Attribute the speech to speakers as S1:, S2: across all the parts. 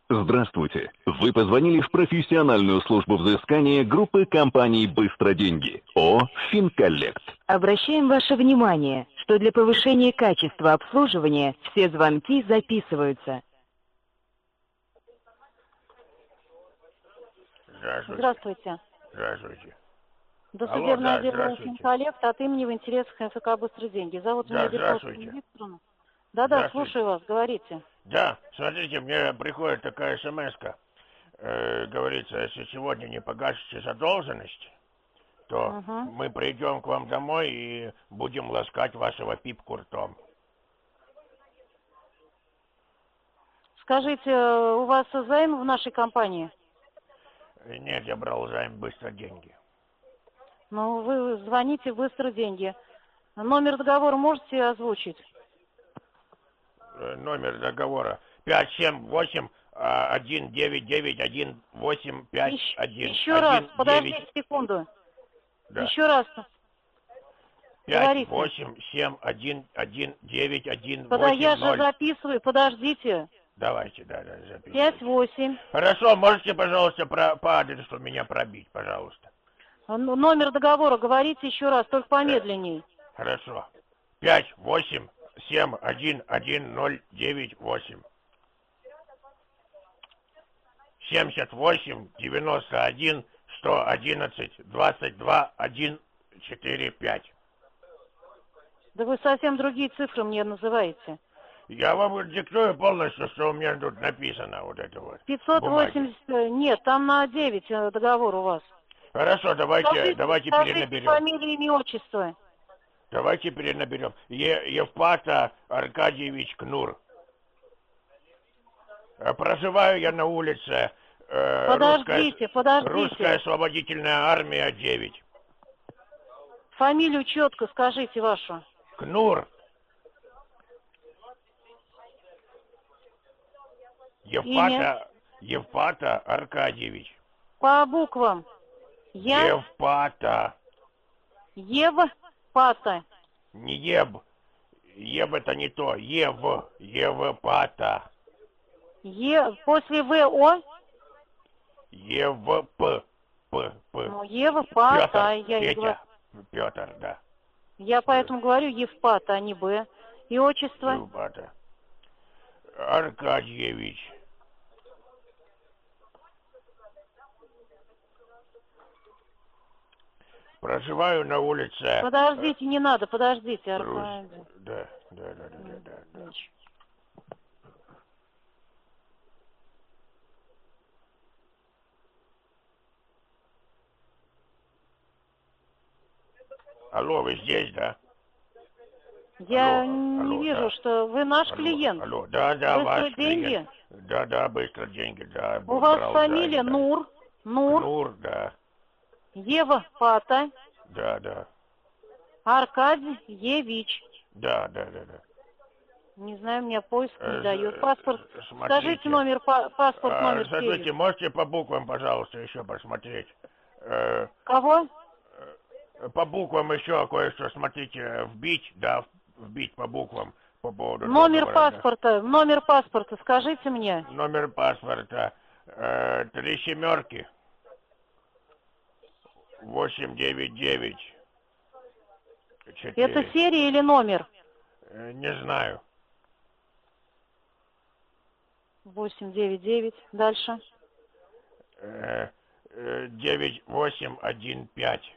S1: Здравствуйте. Вы позвонили в профессиональную службу взыскания группы компаний «Быстро деньги» ООО «Финколлект».
S2: Обращаем ваше внимание, что для повышения качества обслуживания все звонки записываются.
S3: Здравствуйте.
S4: Здравствуйте.
S3: Досудебное
S4: Алло, да,
S3: отделение
S4: здравствуйте.
S3: Финколлект от имени в интересах НФК «Быстрые деньги». Зовут
S4: Да,
S3: меня Бековская
S4: здравствуйте.
S3: Викторовна. Да,
S4: Здравствуйте.
S3: слушаю вас, говорите.
S4: Да, смотрите, мне приходит такая смс-ка. Говорится, если сегодня не погасите задолженность, то мы придем к вам домой и будем ласкать вашего пипку ртом.
S3: Скажите, у вас займ в нашей компании?
S4: Нет, я брал займ «Быстро деньги».
S3: Ну, вы звоните в «Быстро деньги». Номер договора можете озвучить?
S4: Номер договора 578-199-185-1.
S3: Еще раз, подождите секунду.
S4: Да.
S3: Еще раз.
S4: 587-119-180.
S3: Подожди, я же записываю, подождите.
S4: Давайте, да, записывайте.
S3: 58.
S4: Хорошо, можете, пожалуйста, по адресу меня пробить, пожалуйста.
S3: Номер договора говорите еще раз, только помедленней.
S4: Хорошо. 587-11098. 78-91-111-22-145.
S3: Да вы совсем другие цифры мне называете.
S4: Я вам диктую полностью, что у меня тут написано, вот это вот.
S3: 580, бумаги. Нет, там на 9 договор у вас.
S4: Хорошо, давайте перенаберем.
S3: Фамилия, имя, отчество.
S4: Давайте перенаберем. Евпата Аркадьевич Кнур. Проживаю я на улице
S3: подождите.
S4: Русская освободительная армия 9.
S3: Фамилию четко скажите вашу.
S4: Кнур. Евпата Аркадьевич.
S3: По буквам.
S4: Евпата.
S3: Евпата.
S4: Не Еб. Еб это не то. Евпата.
S3: После ВО?
S4: Евп.
S3: Ну, Евпата.
S4: Петр, да.
S3: Я поэтому говорю Евпата, а не Б. И отчество?
S4: Евпата. Аркадьевич. Проживаю на улице...
S3: Подождите, не надо, подождите,
S4: Аркадий. Да. Алло, вы здесь, да?
S3: Я не вижу, да. Что вы наш клиент.
S4: Алло, да,
S3: ваш деньги?
S4: Клиент. Да, «Быстро деньги», да.
S3: У вас фамилия Нур?
S4: Нур, да.
S3: Евпата.
S4: Да.
S3: Аркадьевич.
S4: Да.
S3: Не знаю, мне поиск не дает. Паспорт. Скажите номер, паспорт номер.
S4: Смотрите, можете по буквам, пожалуйста, еще посмотреть.
S3: Кого?
S4: По буквам еще кое-что, смотрите, вбить по буквам по поводу...
S3: Номер паспорта, скажите мне.
S4: Номер паспорта 3 семерки 899 4.
S3: Это серия или номер?
S4: Не знаю.
S3: 899, дальше.
S4: 9815.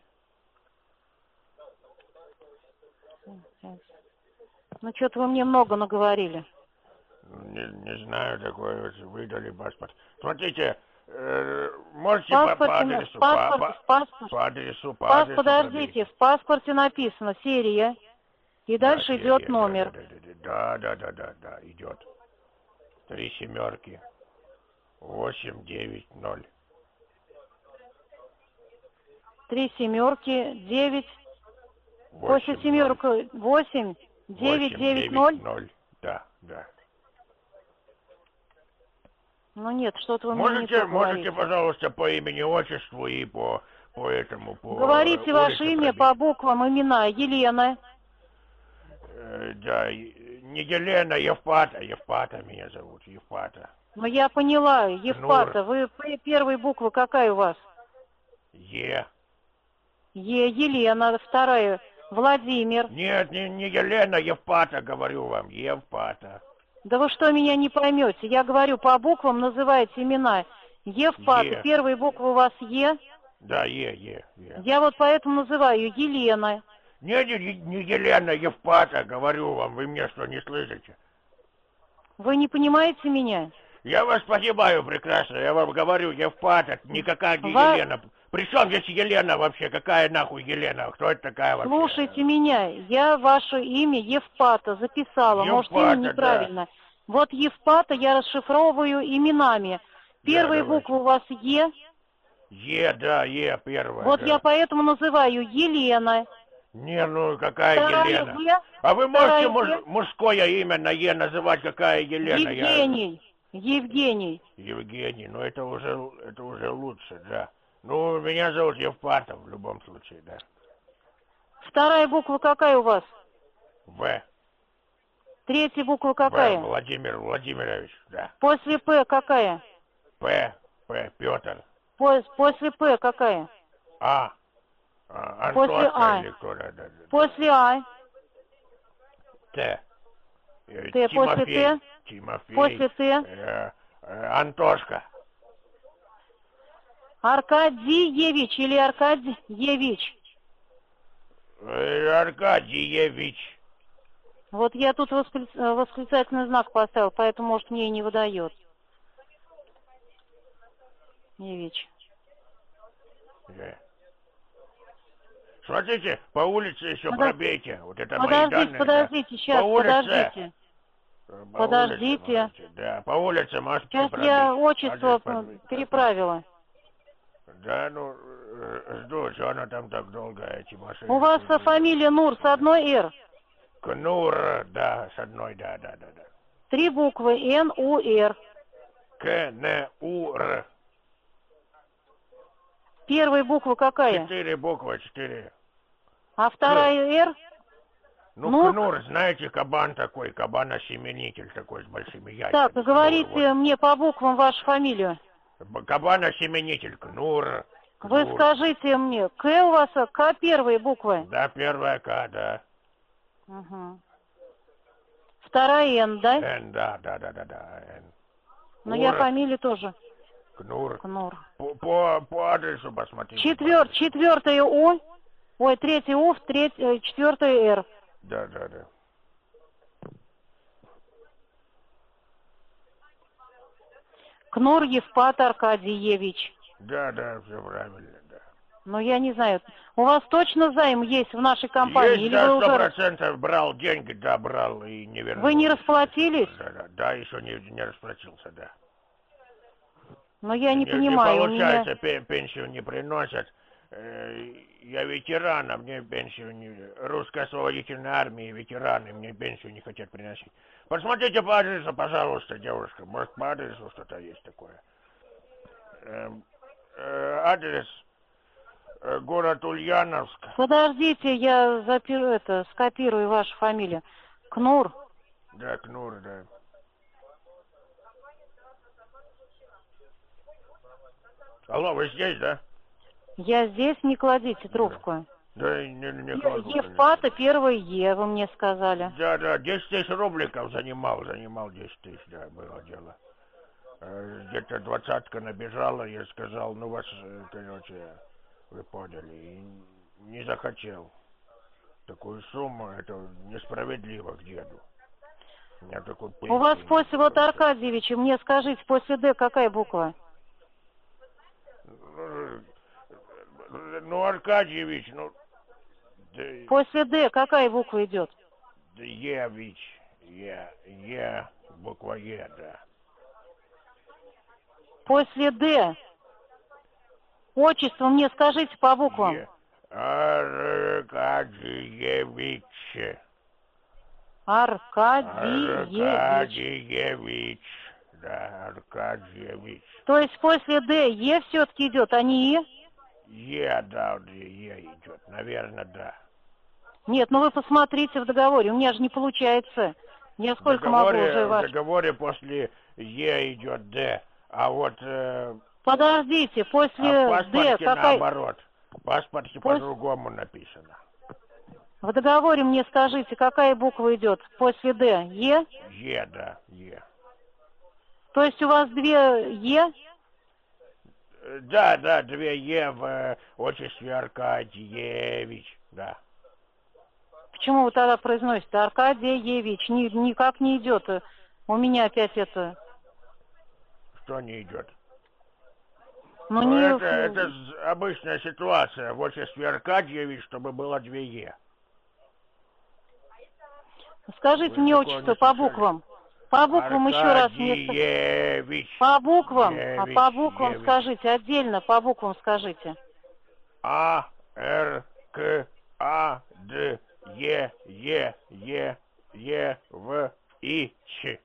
S3: Ну, что-то вы мне много наговорили.
S4: Не знаю, такое вот выдали паспорт. Смотрите, можете по адресу... По адресу
S3: подождите, в паспорте написано серия, и дальше идет номер.
S4: Да, идет. 3 семерки 890.
S3: 3 семерки 9. После семерок 8 990.
S4: Да.
S3: Ну нет, что-то вы мне не то
S4: можете, пожалуйста, по имени, отчеству и по этому...
S3: Говорите ваше имя по буквам, имена. Елена.
S4: Да, не Елена, Евпата меня зовут, Евпата.
S3: Ну, я поняла, Евпата. Вы первая буква какая у вас?
S4: Е.
S3: Елена, вторая, Владимир.
S4: Нет, не Елена, Евпата, говорю вам, Евпата.
S3: Да вы что, меня не поймете? Я говорю, по буквам называете имена. Евпата, первая буква у вас Е?
S4: Да, Е.
S3: Я вот поэтому называю Елена.
S4: Не Елена, Евпата, говорю вам, вы меня что, не слышите?
S3: Вы не понимаете меня?
S4: Я вас понимаю прекрасно, я вам говорю, Евпата, никакая не Елена. При чем здесь Елена вообще? Какая нахуй Елена? Кто это такая вообще?
S3: Слушайте меня, я ваше имя Евпата записала, может, имя неправильно. Да. Вот Евпата я расшифровываю именами. Первая буква у вас Е?
S4: Да, Е первая.
S3: Вот я поэтому называю Елена.
S4: Не, ну какая Елена? А вы можете мужское имя на Е называть, какая Елена?
S3: Евгений.
S4: Евгений, ну это уже лучше, да. Ну, меня зовут Евпатов в любом случае, да.
S3: Вторая буква какая у вас?
S4: В.
S3: Третья буква какая?
S4: В, Владимир Владимирович, да.
S3: После П какая?
S4: П, Петр.
S3: После П какая? После А.
S4: Да.
S3: После А.
S4: Т.
S3: Т. После Т.
S4: Тимофей.
S3: После Т.
S4: Антошка.
S3: Аркадьевич или Аркадьевич?
S4: Аркадьевич.
S3: Вот я тут восклицательный знак поставил, поэтому, может, мне и не выдает. Евич.
S4: Смотрите, по улице еще пробейте. Вот это
S3: подождите, сейчас, подождите.
S4: Да, по улице можете
S3: сейчас
S4: пробить.
S3: Я отчество переправила.
S4: Да, ну, жду, что она там так долго, эти машины.
S3: У вас фамилия Нур с одной «Р»?
S4: Кнур, да, с одной, да.
S3: 3 буквы Н-У-Р.
S4: К-Н-У-Р.
S3: Первая буква какая?
S4: 4 буквы, 4.
S3: А вторая «Р»?
S4: Ну, Кнур, знаете, кабан такой, кабан-осеменитель такой с большими яйцами.
S3: Так, говорите мне по буквам вашу фамилию.
S4: Кабан-осеменитель, Кнур.
S3: Вы скажите мне, К у вас, К первая буква?
S4: Да, первая К, да.
S3: Угу. Вторая Н, да?
S4: Н, да, Н.
S3: Но я фамилию тоже.
S4: Кнур. По адресу посмотрите.
S3: Четвертая У. Ой, третья У, четвертая Р.
S4: Да.
S3: Кнур Евпат Аркадьевич.
S4: Да, все правильно, да.
S3: Но я не знаю, у вас точно займ есть в нашей компании?
S4: Есть,
S3: или
S4: да,
S3: вы
S4: 100% брал деньги, да, брал и не вернул.
S3: Вы не расплатились?
S4: Да, еще не расплатился, да.
S3: Но я не понимаю.
S4: Не получается, пенсию не приносят. Я ветеран, а мне пенсию не... Русской освободительной армии ветераны мне пенсию не хотят приносить. Посмотрите по адресу, пожалуйста, девушка. Может, по адресу что-то есть такое. Адрес город Ульяновск.
S3: Подождите, я скопирую вашу фамилию. Кнур.
S4: Да, Кнур, да. Алло, вы здесь, да?
S3: Я здесь, не кладите трубку.
S4: Да, не кладу.
S3: Евпата, первая Е, вы мне сказали.
S4: Да, 10 тысяч рубликов занимал 10 тысяч, да, было дело. Где-то 20-ка набежала, я сказал, ну вас, короче, вы поняли, и не захотел. Такую сумму, это несправедливо к деду. У меня такой пенсии.
S3: У вас после вот Аркадьевича, мне скажите, после Д какая буква?
S4: Ну, Аркадьевич, ну... Да,
S3: после Д какая буква идет?
S4: Да, Евич, Е, буква Е, да.
S3: После Д. Отчество мне скажите по буквам.
S4: Аркадьевич.
S3: Аркадьевич.
S4: Да, Аркадьевич.
S3: То есть после Д Е все-таки идет, а не И?
S4: Е, да, Е идет, наверное, да.
S3: Нет, ну вы посмотрите в договоре, у меня же не получается Я сколько могу уже
S4: в договоре после Е идет Д, а вот...
S3: Подождите, после
S4: в паспорте
S3: Д какая...
S4: наоборот. В паспорте по-другому написано.
S3: В договоре мне скажите, какая буква идет после Д? Е?
S4: Е, да, Е.
S3: То есть у вас 2 Е?
S4: Да, 2 Е в отчестве Аркадьевич, да.
S3: Почему вы тогда произносите Аркадьевич? Никак не идет. У меня опять это...
S4: Что не идет?
S3: Ну,
S4: Ну,
S3: не...
S4: это обычная ситуация. В отчестве Аркадьевич, чтобы было 2 Е.
S3: Скажите мне отчество по буквам. По буквам еще раз мне... По буквам? А по буквам скажите, отдельно по буквам скажите.
S4: А, Р, К, А, Д, Е, В, И, Ч.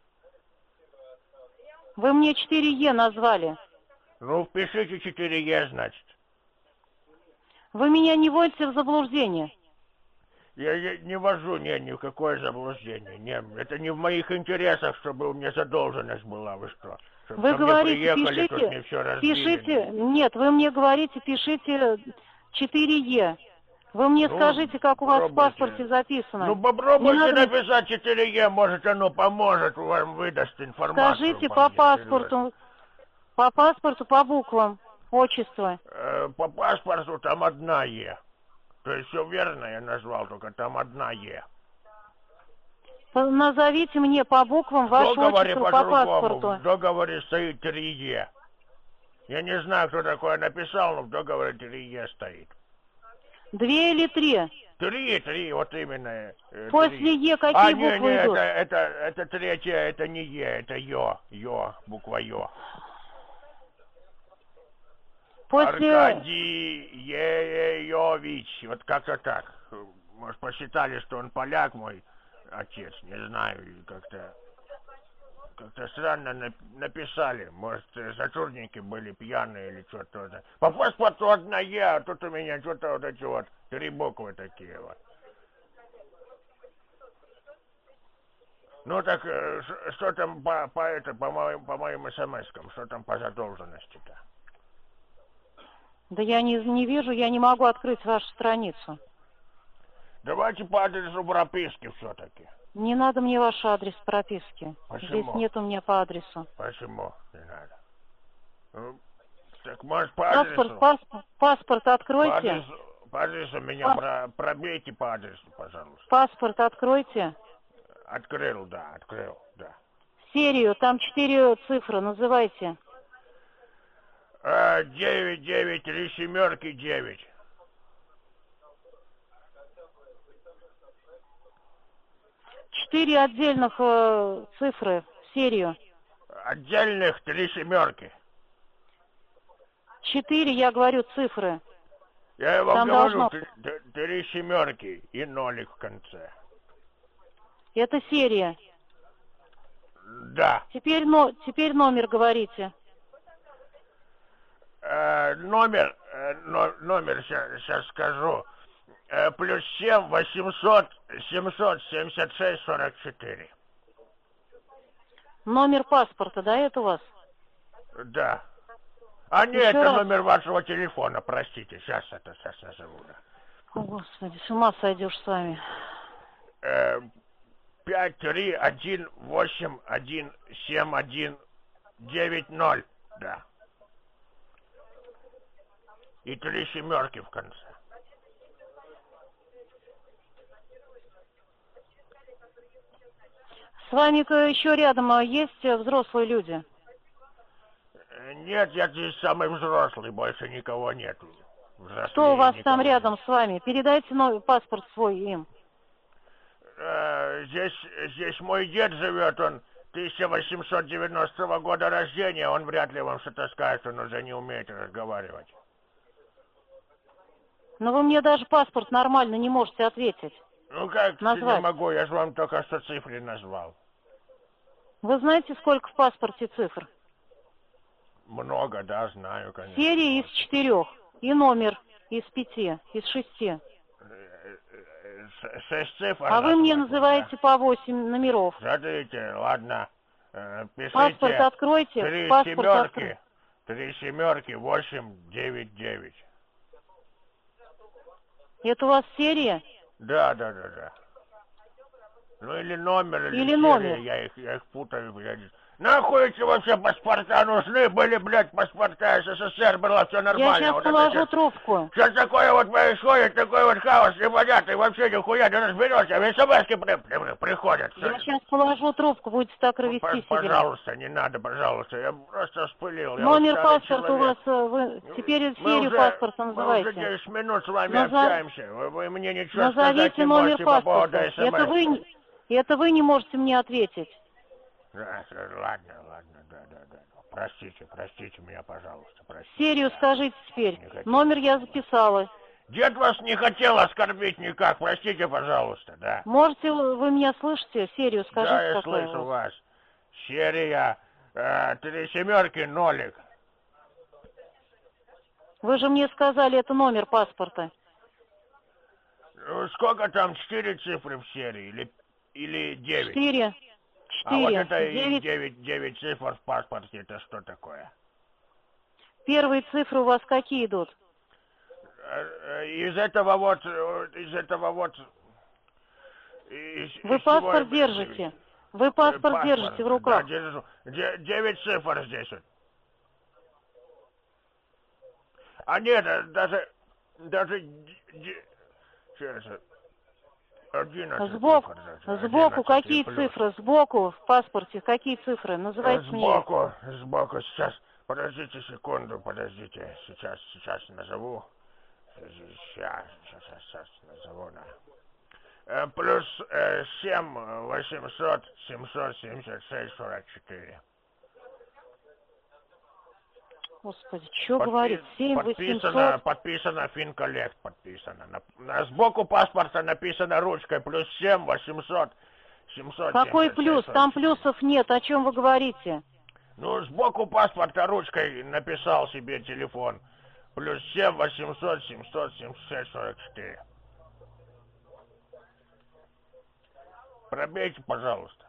S3: Вы мне 4 Е назвали.
S4: Ну, впишите 4 Е, значит.
S3: Вы меня не вводите в заблуждение.
S4: Я не ввожу ни в какое заблуждение. Не, это не в моих интересах, чтобы у меня задолженность была. Вы что? Чтобы
S3: вы говорите,
S4: приехали,
S3: пишите, нет, вы мне говорите, пишите 4 Е. Вы мне скажите, как у вас в паспорте записано.
S4: Ну, попробуйте написать 4 Е, может, оно поможет, вам выдаст информацию.
S3: Скажите по паспорту, по буквам, отчество.
S4: По паспорту там 1 Е. То есть все верно я назвал, только там 1 Е.
S3: Назовите мне по буквам ваше отчество по паспорту.
S4: В договоре стоит 3 Е. Я не знаю, кто такое написал, но в договоре 3 Е стоит.
S3: 2 или 3?
S4: 3, вот именно.
S3: После Е какие буквы идут?
S4: Это 3, это не Е, это Ё, буква Ё.
S3: После...
S4: Аркадьевич, вот как-то так. Может, посчитали, что он поляк, мой отец, не знаю, как-то странно написали. Может, сотрудники были пьяные или что-то. По паспорту 1 Е, а тут у меня что-то вот эти вот 3 буквы такие вот. Ну так, что там по моим смс-кам, что там по задолженности-то?
S3: Да я не вижу, я не могу открыть вашу страницу.
S4: Давайте по адресу прописки все-таки.
S3: Не надо мне ваш адрес прописки.
S4: Почему?
S3: Здесь нет у меня по адресу.
S4: Почему не надо? Ну, так может по адресу?
S3: Паспорт откройте.
S4: По адресу меня пробейте по адресу, пожалуйста.
S3: Паспорт откройте.
S4: Открыл, да.
S3: Серию, там 4 цифры, называйте.
S4: 9, 3 семерки 9.
S3: Четыре отдельных цифры, серию.
S4: Отдельных 3 семерки.
S3: 4, я говорю, цифры.
S4: Я вам говорю, 3 семерки и нолик в конце.
S3: Это серия.
S4: Да.
S3: Теперь номер говорите.
S4: Номер сейчас скажу. +7 800 776 44.
S3: Номер паспорта, да, это у вас?
S4: Да. А нет, это номер вашего телефона, простите. Сейчас назову.
S3: О, Господи, с ума сойдешь с вами.
S4: 531817190, да. И 3 семерки в конце.
S3: С вами еще рядом есть взрослые люди?
S4: Нет, я здесь самый взрослый, больше никого нету.
S3: Кто у вас там рядом с вами? Передайте паспорт свой им.
S4: Здесь мой дед живет, он 1890 года рождения, он вряд ли вам что-то скажет, он уже не умеет разговаривать.
S3: Но вы мне даже паспорт нормально не можете ответить.
S4: Ну как
S3: назвать?
S4: Не могу, я же вам только что цифры назвал.
S3: Вы знаете, сколько в паспорте цифр?
S4: Много, да, знаю, конечно.
S3: Серия из 4 и номер из 5, из 6.
S4: 6 цифр.
S3: А вы мне называете по 8 номеров.
S4: Смотрите, ладно. Пишите.
S3: Паспорт откройте.
S4: 3
S3: Паспорт
S4: семерки. 3 семерки, 899.
S3: Это у вас серия?
S4: Да. Ну или номер, или
S3: номер.
S4: Я их путаю, блядь. Нахуй эти вообще паспорта нужны были, блядь, паспорта СССР, было все нормально.
S3: Я сейчас
S4: вот
S3: положу трубку.
S4: Сейчас такое вот происходит, такой вот хаос непонятный, вообще нихуя не разберешься, смс-ки приходят.
S3: Я сейчас положу трубку, будете так вести себя.
S4: Пожалуйста, не надо, пожалуйста, я просто вспылил.
S3: Номер паспорта у вас, вы теперь серию паспорта называете.
S4: Мы уже 10 минут с вами общаемся, вы мне ничего сказать не
S3: номер
S4: можете по поводу
S3: паспорта. Это вы не можете мне ответить.
S4: Ладно, да. Простите меня, пожалуйста, простите.
S3: Серию скажите теперь. Номер я записала.
S4: Дед вас не хотел оскорбить никак, простите, пожалуйста, да.
S3: Можете, вы меня слышите? Серию скажите.
S4: Да, я слышу вас. Серия 3 семерки, нолик.
S3: Вы же мне сказали, это номер паспорта.
S4: Сколько там, 4 цифры в серии или 9?
S3: 4.
S4: А вот это
S3: 9.
S4: 9 цифр в паспорте, это что такое?
S3: Первые цифры у вас какие идут?
S4: Из этого вот...
S3: Вы паспорт держите. Вы паспорт держите в руках.
S4: Да, держу. 9 цифр здесь вот. А нет, даже... Сейчас... 11
S3: Сбоку,
S4: цифр,
S3: сбоку какие цифры? Сбоку в паспорте какие цифры? Называйте мне.
S4: Сбоку, сейчас, подождите секунду, сейчас назову. Сейчас назову, да. Плюс 7, 800, 776, 44.
S3: Господи, что говорит? 7, 800.
S4: Подписано Финколлект, подписано. Сбоку паспорта написано ручкой, плюс 7, 800, 700.
S3: Какой плюс? Там плюсов нет, о чем вы говорите?
S4: Ну, сбоку паспорта ручкой написал себе телефон. Плюс 7, 800, 776, 44. Пробейте, пожалуйста.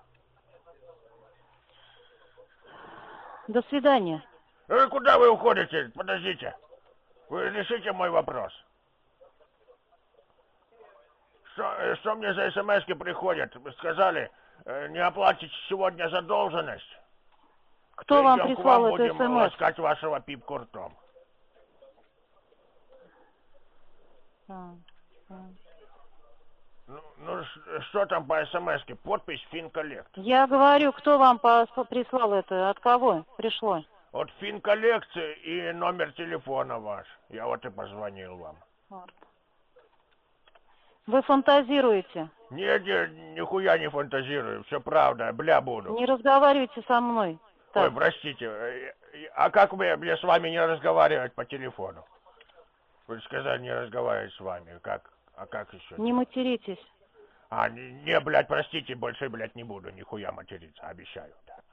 S3: До свидания.
S4: Куда вы уходите? Подождите. Вы решите мой вопрос. Что мне за смс-ки приходят? Вы сказали, не оплатите сегодня задолженность.
S3: Кто вам прислал эту
S4: будем
S3: смс?
S4: ласкать вашего пипку ртом. Ну, что там по смс-ке? Подпись Финколлект.
S3: Я говорю, кто вам прислал это? От кого пришло?
S4: От Финколлект и номер телефона ваш. Я вот и позвонил вам.
S3: Вы фантазируете?
S4: Нет, нихуя не фантазирую. Все правда, бля буду.
S3: Не разговаривайте со мной. Так.
S4: Ой, простите. А как мне с вами не разговаривать по телефону? Вы сказали не разговаривать с вами. А как еще?
S3: Не материтесь.
S4: Не, блядь, простите, больше, блядь, не буду нихуя материться, обещаю, да.